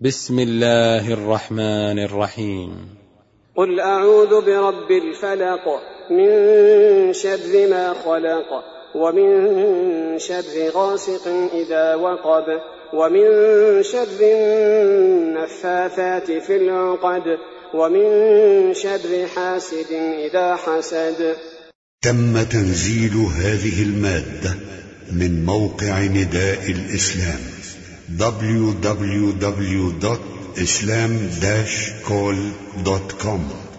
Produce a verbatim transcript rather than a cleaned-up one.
بسم الله الرحمن الرحيم. قل أعوذ برب الفلق من شر ما خلق ومن شر غاسق إذا وقب ومن شر النفاثات في العقد ومن شر حاسد إذا حسد. تم تنزيل هذه المادة من موقع نداء الإسلام دبليو دبليو دبليو دوت إسلام داش كول دوت كوم.